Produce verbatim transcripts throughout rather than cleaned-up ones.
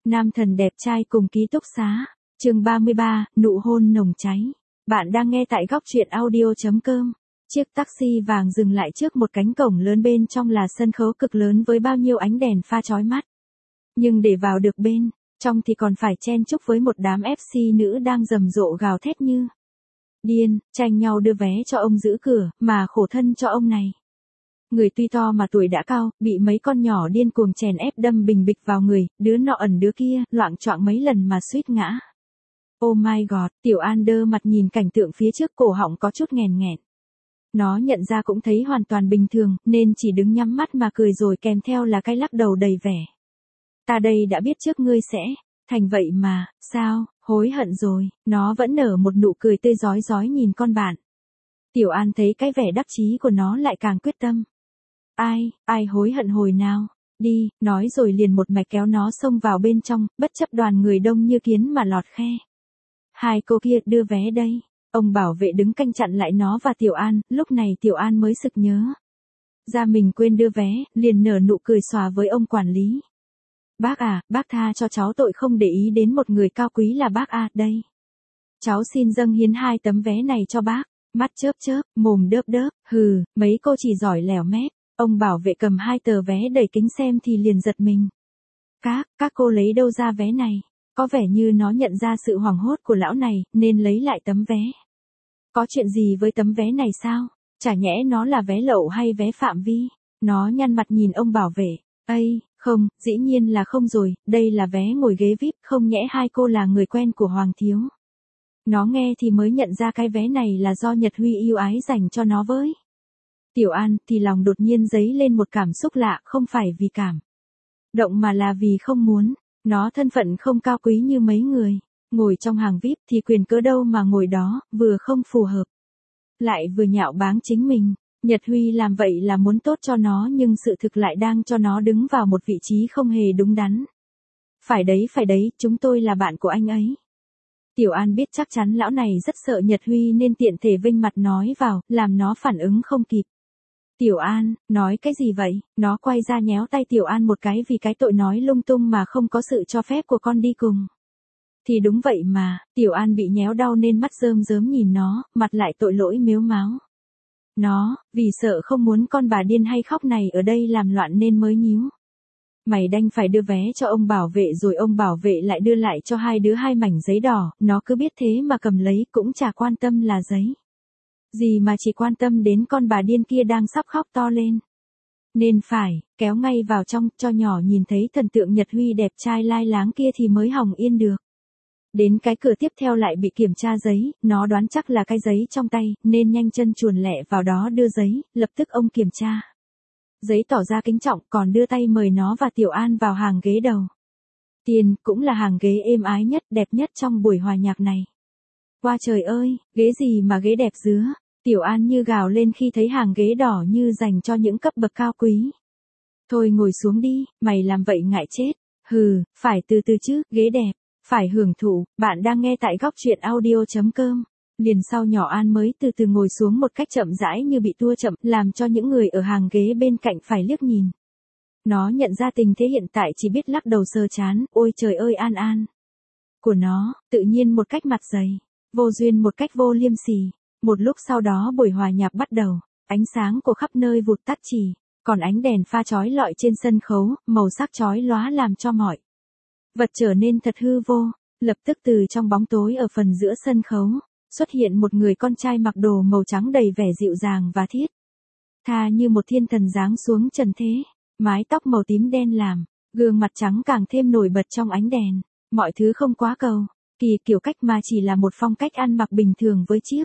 Nam thần đẹp trai cùng ký túc xá. Chương ba mươi ba, nụ hôn nồng cháy. Bạn đang nghe tại góc truyện audio chấm com. Chiếc taxi vàng dừng lại trước một cánh cổng lớn, bên trong là sân khấu cực lớn với bao nhiêu ánh đèn pha chói mắt. Nhưng để vào được bên trong thì còn phải chen chúc với một đám ép xê nữ đang rầm rộ gào thét như điên, tranh nhau đưa vé cho ông giữ cửa, mà khổ thân cho ông này. Người tuy to mà tuổi đã cao, bị mấy con nhỏ điên cuồng chèn ép đâm bình bịch vào người, đứa nọ ẩn đứa kia, loạng choạng mấy lần mà suýt ngã. Oh my god, Tiểu An đơ mặt nhìn cảnh tượng phía trước, cổ họng có chút nghèn nghẹn. Nó nhận ra cũng thấy hoàn toàn bình thường, nên chỉ đứng nhắm mắt mà cười, rồi kèm theo là cái lắc đầu đầy vẻ. Ta đây đã biết trước ngươi sẽ thành vậy mà, sao, hối hận rồi. Nó vẫn nở một nụ cười tươi rói rói nhìn con bạn. Tiểu An thấy cái vẻ đắc chí của nó lại càng quyết tâm. Ai, ai hối hận hồi nào, đi, nói rồi liền một mạch kéo nó xông vào bên trong, bất chấp đoàn người đông như kiến mà lọt khe. Hai cô kia đưa vé đây. Ông bảo vệ đứng canh chặn lại nó và Tiểu An, lúc này Tiểu An mới sực nhớ ra mình quên đưa vé, liền nở nụ cười xòa với ông quản lý. Bác à, bác tha cho cháu tội không để ý đến một người cao quý là bác à, đây. Cháu xin dâng hiến hai tấm vé này cho bác. Mắt chớp chớp, mồm đớp đớp, hừ, mấy cô chỉ giỏi lèo mép. Ông bảo vệ cầm hai tờ vé đẩy kính xem thì liền giật mình. Các, các cô lấy đâu ra vé này? Có vẻ như nó nhận ra sự hoảng hốt của lão này, nên lấy lại tấm vé. Có chuyện gì với tấm vé này sao? Chả nhẽ nó là vé lậu hay vé phạm vi? Nó nhăn mặt nhìn ông bảo vệ. Ây, không, dĩ nhiên là không rồi, đây là vé ngồi ghế vi ai pi, không nhẽ hai cô là người quen của Hoàng thiếu. Nó nghe thì mới nhận ra cái vé này là do Nhật Huy yêu ái dành cho nó với. Tiểu An thì lòng đột nhiên dấy lên một cảm xúc lạ, không phải vì cảm động mà là vì không muốn. Nó thân phận không cao quý như mấy người ngồi trong hàng vi ai pi thì quyền cớ đâu mà ngồi đó, vừa không phù hợp, lại vừa nhạo báng chính mình. Nhật Huy làm vậy là muốn tốt cho nó, nhưng sự thực lại đang cho nó đứng vào một vị trí không hề đúng đắn. Phải đấy, phải đấy, chúng tôi là bạn của anh ấy. Tiểu An biết chắc chắn lão này rất sợ Nhật Huy nên tiện thể vênh mặt nói vào, làm nó phản ứng không kịp. Tiểu An, nói cái gì vậy? Nó quay ra nhéo tay Tiểu An một cái vì cái tội nói lung tung mà không có sự cho phép của con đi cùng. Thì đúng vậy mà, Tiểu An bị nhéo đau nên mắt rơm rớm nhìn nó, mặt lại tội lỗi mếu máo. Nó, vì sợ không muốn con bà điên hay khóc này ở đây làm loạn nên mới nhíu mày đành phải đưa vé cho ông bảo vệ, rồi ông bảo vệ lại đưa lại cho hai đứa hai mảnh giấy đỏ. Nó cứ biết thế mà cầm lấy, cũng chả quan tâm là giấy gì mà chỉ quan tâm đến con bà điên kia đang sắp khóc to lên. Nên phải kéo ngay vào trong, cho nhỏ nhìn thấy thần tượng Nhật Huy đẹp trai lai láng kia thì mới hòng yên được. Đến cái cửa tiếp theo lại bị kiểm tra giấy, nó đoán chắc là cái giấy trong tay, nên nhanh chân chuồn lẹ vào đó đưa giấy. Lập tức ông kiểm tra giấy tỏ ra kính trọng, còn đưa tay mời nó và Tiểu An vào hàng ghế đầu tiên, cũng là hàng ghế êm ái nhất, đẹp nhất trong buổi hòa nhạc này. Qua trời ơi, ghế gì mà ghế đẹp dứa. Tiểu An như gào lên khi thấy hàng ghế đỏ như dành cho những cấp bậc cao quý. Thôi ngồi xuống đi, mày làm vậy ngại chết. Hừ, phải từ từ chứ, ghế đẹp, phải hưởng thụ. Bạn đang nghe tại góc truyện audio chấm com. Liền sau nhỏ An mới từ từ ngồi xuống một cách chậm rãi như bị tua chậm, làm cho những người ở hàng ghế bên cạnh phải liếc nhìn. Nó nhận ra tình thế hiện tại chỉ biết lắc đầu sờ chán. Ôi trời ơi, An An của nó, tự nhiên một cách mặt dày, vô duyên một cách vô liêm sỉ. Một lúc sau đó buổi hòa nhạc bắt đầu, ánh sáng của khắp nơi vụt tắt chỉ, còn ánh đèn pha chói lọi trên sân khấu, màu sắc chói lóa làm cho mọi vật trở nên thật hư vô. Lập tức từ trong bóng tối ở phần giữa sân khấu, xuất hiện một người con trai mặc đồ màu trắng đầy vẻ dịu dàng và thiết tha như một thiên thần giáng xuống trần thế, mái tóc màu tím đen làm gương mặt trắng càng thêm nổi bật trong ánh đèn. Mọi thứ không quá cầu kỳ kiểu cách mà chỉ là một phong cách ăn mặc bình thường với chiếc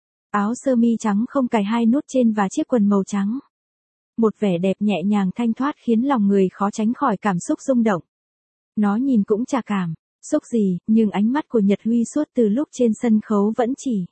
áo sơ mi trắng không cài hai nút trên và chiếc quần màu trắng. Một vẻ đẹp nhẹ nhàng thanh thoát khiến lòng người khó tránh khỏi cảm xúc rung động. Nó nhìn cũng chả cảm xúc gì, nhưng ánh mắt của Nhật Huy suốt từ lúc trên sân khấu vẫn chỉ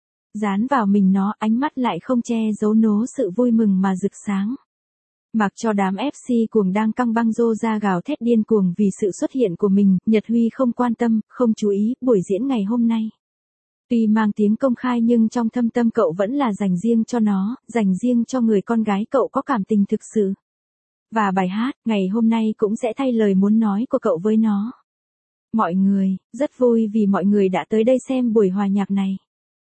dán vào mình nó, ánh mắt lại không che giấu nố sự vui mừng mà rực sáng. Mặc cho đám ép xê cuồng đang căng băng rô ra gào thét điên cuồng vì sự xuất hiện của mình, Nhật Huy không quan tâm, không chú ý. Buổi diễn ngày hôm nay tuy mang tiếng công khai nhưng trong thâm tâm cậu vẫn là dành riêng cho nó, dành riêng cho người con gái cậu có cảm tình thực sự. Và bài hát ngày hôm nay cũng sẽ thay lời muốn nói của cậu với nó. Mọi người, rất vui vì mọi người đã tới đây xem buổi hòa nhạc này.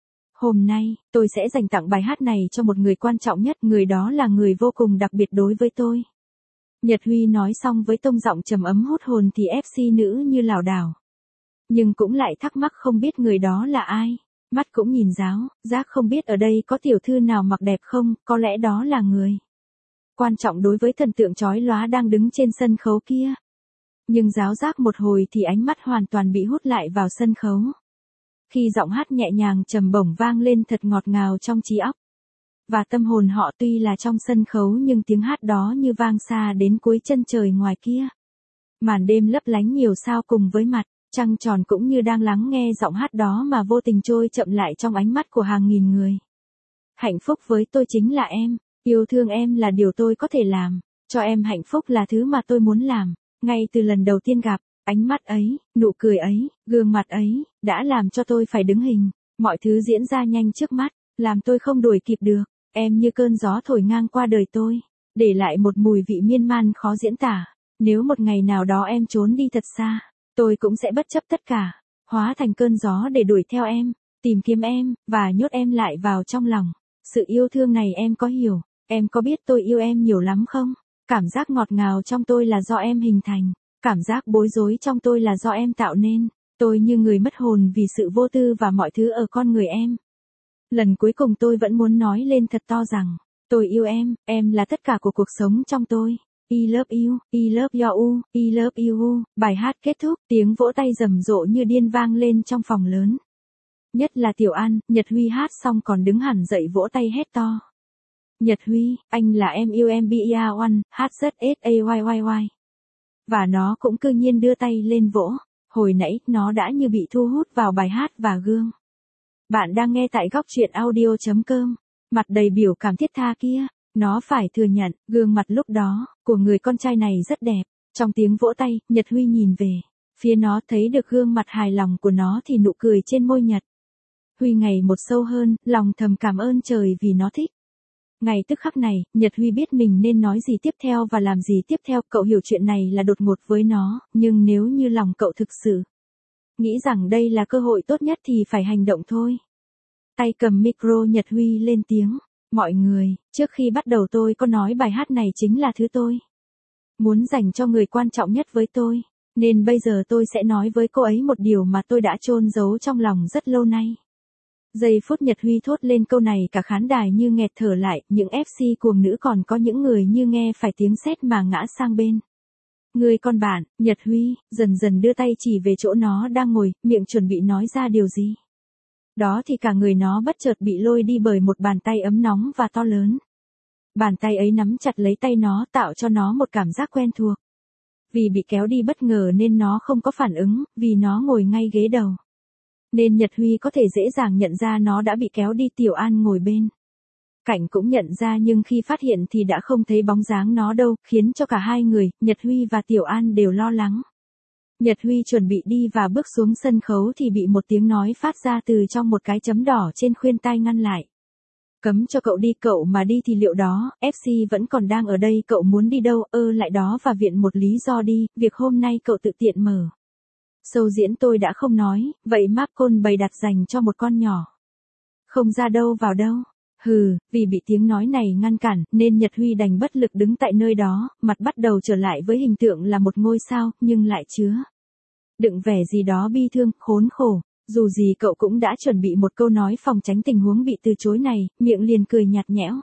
Hôm nay, tôi sẽ dành tặng bài hát này cho một người quan trọng nhất, người đó là người vô cùng đặc biệt đối với tôi. Nhật Huy nói xong với tông giọng trầm ấm hút hồn thì ép xê nữ như lảo đảo. Nhưng cũng lại thắc mắc không biết người đó là ai. Mắt cũng nhìn giáo, giác không biết ở đây có tiểu thư nào mặc đẹp không, có lẽ đó là người quan trọng đối với thần tượng chói lóa đang đứng trên sân khấu kia. Nhưng giáo giác một hồi thì ánh mắt hoàn toàn bị hút lại vào sân khấu. Khi giọng hát nhẹ nhàng trầm bổng vang lên thật ngọt ngào trong trí óc. Và tâm hồn họ tuy là trong sân khấu nhưng tiếng hát đó như vang xa đến cuối chân trời ngoài kia. Màn đêm lấp lánh nhiều sao cùng với mặt trăng tròn cũng như đang lắng nghe giọng hát đó mà vô tình trôi chậm lại trong ánh mắt của hàng nghìn người. Hạnh phúc với tôi chính là em, yêu thương em là điều tôi có thể làm, cho em hạnh phúc là thứ mà tôi muốn làm. Ngay từ lần đầu tiên gặp, ánh mắt ấy, nụ cười ấy, gương mặt ấy, đã làm cho tôi phải đứng hình. Mọi thứ diễn ra nhanh trước mắt, làm tôi không đuổi kịp được. Em như cơn gió thổi ngang qua đời tôi, để lại một mùi vị miên man khó diễn tả. Nếu một ngày nào đó em trốn đi thật xa, tôi cũng sẽ bất chấp tất cả, hóa thành cơn gió để đuổi theo em, tìm kiếm em, và nhốt em lại vào trong lòng. Sự yêu thương này em có hiểu, em có biết tôi yêu em nhiều lắm không? Cảm giác ngọt ngào trong tôi là do em hình thành, cảm giác bối rối trong tôi là do em tạo nên. Tôi như người mất hồn vì sự vô tư và mọi thứ ở con người em. Lần cuối cùng tôi vẫn muốn nói lên thật to rằng, tôi yêu em, em là tất cả của cuộc sống trong tôi. I love you, I love you, I love you. Bài hát kết thúc, tiếng vỗ tay rầm rộ như điên vang lên trong phòng lớn. Nhất là Tiểu An, Nhật Huy hát xong còn đứng hẳn dậy vỗ tay hét to. Nhật Huy, anh là em yêu em bê e rờ một, hát rất ét a y y y. Và nó cũng cư nhiên đưa tay lên vỗ. Hồi nãy, nó đã như bị thu hút vào bài hát và gương. Bạn đang nghe tại góc truyện audio chấm com. Mặt đầy biểu cảm thiết tha kia. Nó phải thừa nhận, gương mặt lúc đó, của người con trai này rất đẹp. Trong tiếng vỗ tay, Nhật Huy nhìn về phía nó, thấy được gương mặt hài lòng của nó thì nụ cười trên môi Nhật Huy ngày một sâu hơn, lòng thầm cảm ơn trời vì nó thích. Ngay tức khắc này, Nhật Huy biết mình nên nói gì tiếp theo và làm gì tiếp theo. Cậu hiểu chuyện này là đột ngột với nó, nhưng nếu như lòng cậu thực sự nghĩ rằng đây là cơ hội tốt nhất thì phải hành động thôi. Tay cầm micro, Nhật Huy lên tiếng. Mọi người, trước khi bắt đầu tôi có nói bài hát này chính là thứ tôi muốn dành cho người quan trọng nhất với tôi. Nên bây giờ tôi sẽ nói với cô ấy một điều mà tôi đã chôn giấu trong lòng rất lâu nay. Giây phút Nhật Huy thốt lên câu này cả khán đài như nghẹt thở lại, những ép xê cuồng nữ còn có những người như nghe phải tiếng sét mà ngã sang bên. Người con bạn, Nhật Huy, dần dần đưa tay chỉ về chỗ nó đang ngồi, miệng chuẩn bị nói ra điều gì. Đó thì cả người nó bất chợt bị lôi đi bởi một bàn tay ấm nóng và to lớn. Bàn tay ấy nắm chặt lấy tay nó, tạo cho nó một cảm giác quen thuộc. Vì bị kéo đi bất ngờ nên nó không có phản ứng, vì nó ngồi ngay ghế đầu. Nên Nhật Huy có thể dễ dàng nhận ra nó đã bị kéo đi. Tiểu An ngồi bên cạnh cũng nhận ra nhưng khi phát hiện thì đã không thấy bóng dáng nó đâu, khiến cho cả hai người, Nhật Huy và Tiểu An đều lo lắng. Nhật Huy chuẩn bị đi và bước xuống sân khấu thì bị một tiếng nói phát ra từ trong một cái chấm đỏ trên khuyên tai ngăn lại. Cấm cho cậu đi, cậu mà đi thì liệu đó, ép xê vẫn còn đang ở đây, cậu muốn đi đâu, ơ lại đó và viện một lý do đi, việc hôm nay cậu tự tiện mở show diễn tôi đã không nói, vậy Marcon bày đặt dành cho một con nhỏ. Không ra đâu vào đâu. Hừ, vì bị tiếng nói này ngăn cản, nên Nhật Huy đành bất lực đứng tại nơi đó, mặt bắt đầu trở lại với hình tượng là một ngôi sao, nhưng lại chứa đựng vẻ gì đó bi thương, khốn khổ. Dù gì cậu cũng đã chuẩn bị một câu nói phòng tránh tình huống bị từ chối này, miệng liền cười nhạt nhẽo.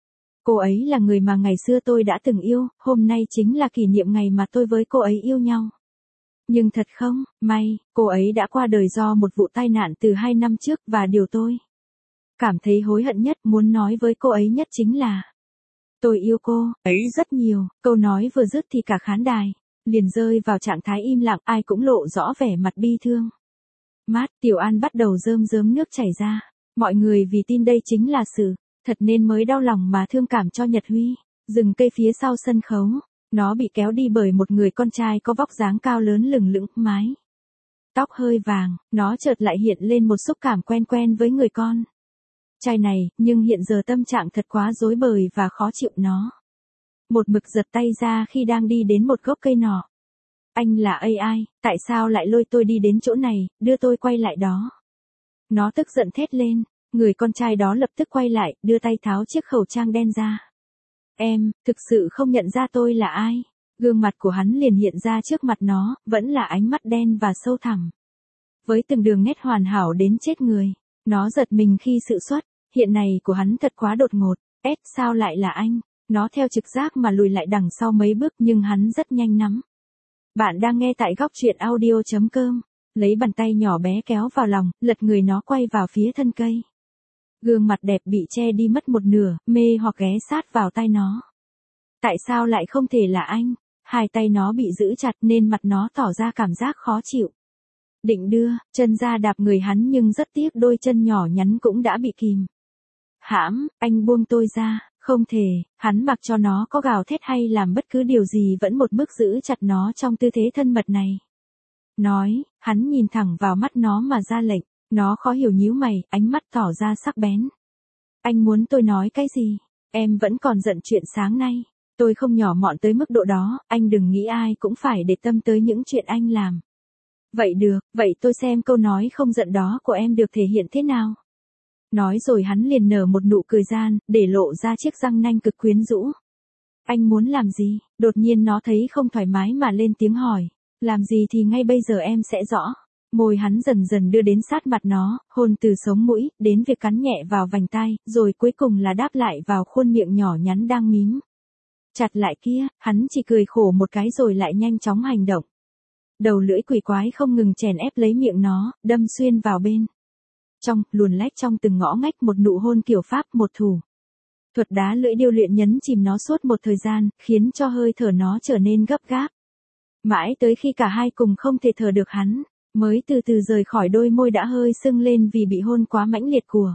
Cô ấy là người mà ngày xưa tôi đã từng yêu, hôm nay chính là kỷ niệm ngày mà tôi với cô ấy yêu nhau. Nhưng thật không, may, cô ấy đã qua đời do một vụ tai nạn từ hai năm trước và điều tôi cảm thấy hối hận nhất, muốn nói với cô ấy nhất chính là tôi yêu cô ấy rất nhiều. Câu nói vừa dứt thì cả khán đài liền rơi vào trạng thái im lặng, ai cũng lộ rõ vẻ mặt bi thương. Mát, Tiểu An bắt đầu rơm rớm nước chảy ra. Mọi người vì tin đây chính là sự thật nên mới đau lòng mà thương cảm cho Nhật Huy. Rừng cây phía sau sân khấu, nó bị kéo đi bởi một người con trai có vóc dáng cao lớn lừng lững, mái tóc hơi vàng. Nó chợt lại hiện lên một xúc cảm quen quen với người con trai này, nhưng hiện giờ tâm trạng thật quá rối bời và khó chịu. Nó một mực giật tay ra khi đang đi đến một gốc cây nọ. Anh là a i, tại sao lại lôi tôi đi đến chỗ này, đưa tôi quay lại đó? Nó tức giận thét lên, người con trai đó lập tức quay lại, đưa tay tháo chiếc khẩu trang đen ra. Em, thực sự không nhận ra tôi là ai. Gương mặt của hắn liền hiện ra trước mặt nó, vẫn là ánh mắt đen và sâu thẳm. Với từng đường nét hoàn hảo đến chết người, nó giật mình khi sự xuất hiện này của hắn thật quá đột ngột. Ed, sao lại là anh? Nó theo trực giác mà lùi lại đằng sau mấy bước nhưng hắn rất nhanh nắm. Bạn đang nghe tại góc truyện audio.com. Lấy bàn tay nhỏ bé kéo vào lòng, lật người nó quay vào phía thân cây. Gương mặt đẹp bị che đi mất một nửa, mê hoặc ghé sát vào tai nó. Tại sao lại không thể là anh? Hai tay nó bị giữ chặt nên mặt nó tỏ ra cảm giác khó chịu. Định đưa chân ra đạp người hắn nhưng rất tiếc đôi chân nhỏ nhắn cũng đã bị kìm. Hãm, anh buông tôi ra, không thể. Hắn mặc cho nó có gào thét hay làm bất cứ điều gì vẫn một mức giữ chặt nó trong tư thế thân mật này. Nói, hắn nhìn thẳng vào mắt nó mà ra lệnh. Nó khó hiểu nhíu mày, ánh mắt tỏ ra sắc bén. Anh muốn tôi nói cái gì? Em vẫn còn giận chuyện sáng nay. Tôi không nhỏ mọn tới mức độ đó, anh đừng nghĩ ai cũng phải để tâm tới những chuyện anh làm. Vậy được, vậy tôi xem câu nói không giận đó của em được thể hiện thế nào. Nói rồi hắn liền nở một nụ cười gian, để lộ ra chiếc răng nanh cực quyến rũ. Anh muốn làm gì? Đột nhiên nó thấy không thoải mái mà lên tiếng hỏi. Làm gì thì ngay bây giờ em sẽ rõ. Môi hắn dần dần đưa đến sát mặt nó, hôn từ sống mũi, đến việc cắn nhẹ vào vành tai, rồi cuối cùng là đáp lại vào khuôn miệng nhỏ nhắn đang mím chặt lại kia, hắn chỉ cười khổ một cái rồi lại nhanh chóng hành động. Đầu lưỡi quỷ quái không ngừng chèn ép lấy miệng nó, đâm xuyên vào bên trong, luồn lách trong từng ngõ ngách một nụ hôn kiểu Pháp một thủ. Thuật đá lưỡi điêu luyện nhấn chìm nó suốt một thời gian, khiến cho hơi thở nó trở nên gấp gáp. Mãi tới khi cả hai cùng không thể thở được hắn, mới từ từ rời khỏi đôi môi đã hơi sưng lên vì bị hôn quá mãnh liệt của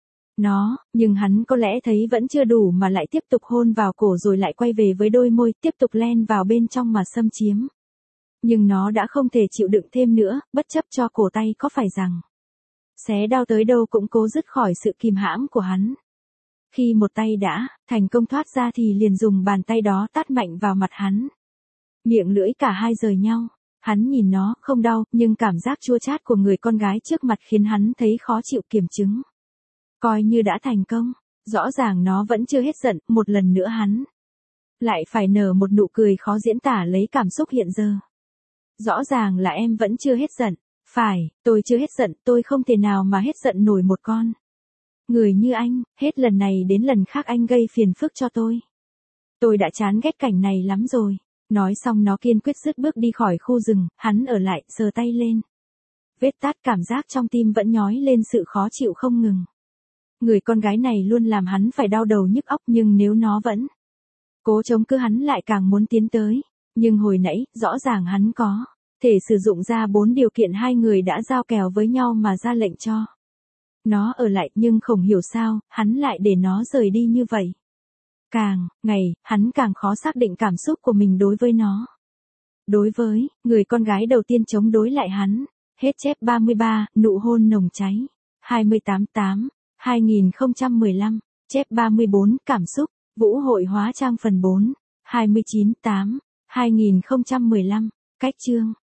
nó, nhưng hắn có lẽ thấy vẫn chưa đủ mà lại tiếp tục hôn vào cổ rồi lại quay về với đôi môi, tiếp tục len vào bên trong mà xâm chiếm. Nhưng nó đã không thể chịu đựng thêm nữa, bất chấp cho cổ tay có phải rằng xé đau tới đâu cũng cố dứt khỏi sự kìm hãm của hắn. Khi một tay đã thành công thoát ra thì liền dùng bàn tay đó tát mạnh vào mặt hắn. Miệng lưỡi cả hai rời nhau. Hắn nhìn nó, không đau, nhưng cảm giác chua chát của người con gái trước mặt khiến hắn thấy khó chịu kiềm chứng. Coi như đã thành công, rõ ràng nó vẫn chưa hết giận, một lần nữa hắn lại phải nở một nụ cười khó diễn tả lấy cảm xúc hiện giờ. Rõ ràng là em vẫn chưa hết giận. Phải, tôi chưa hết giận, tôi không thể nào mà hết giận nổi một con người như anh, hết lần này đến lần khác anh gây phiền phức cho tôi. Tôi đã chán ghét cảnh này lắm rồi. Nói xong nó kiên quyết dứt bước đi khỏi khu rừng, hắn ở lại, sờ tay lên. Vết tát cảm giác trong tim vẫn nhói lên sự khó chịu không ngừng. Người con gái này luôn làm hắn phải đau đầu nhức óc nhưng nếu nó vẫn cố chống cự hắn lại càng muốn tiến tới. Nhưng hồi nãy, rõ ràng hắn có thể sử dụng ra bốn điều kiện hai người đã giao kèo với nhau mà ra lệnh cho nó ở lại nhưng không hiểu sao, hắn lại để nó rời đi như vậy. Càng ngày, hắn càng khó xác định cảm xúc của mình đối với nó. Đối với người con gái đầu tiên chống đối lại hắn. Hết chép ba mươi ba, nụ hôn nồng cháy. hai mươi tám tám, hai nghìn không trăm mười lăm. Chép ba mươi bốn, cảm xúc. Vũ hội hóa trang phần bốn. hai mươi chín tám, hai nghìn không trăm mười lăm. Cách chương.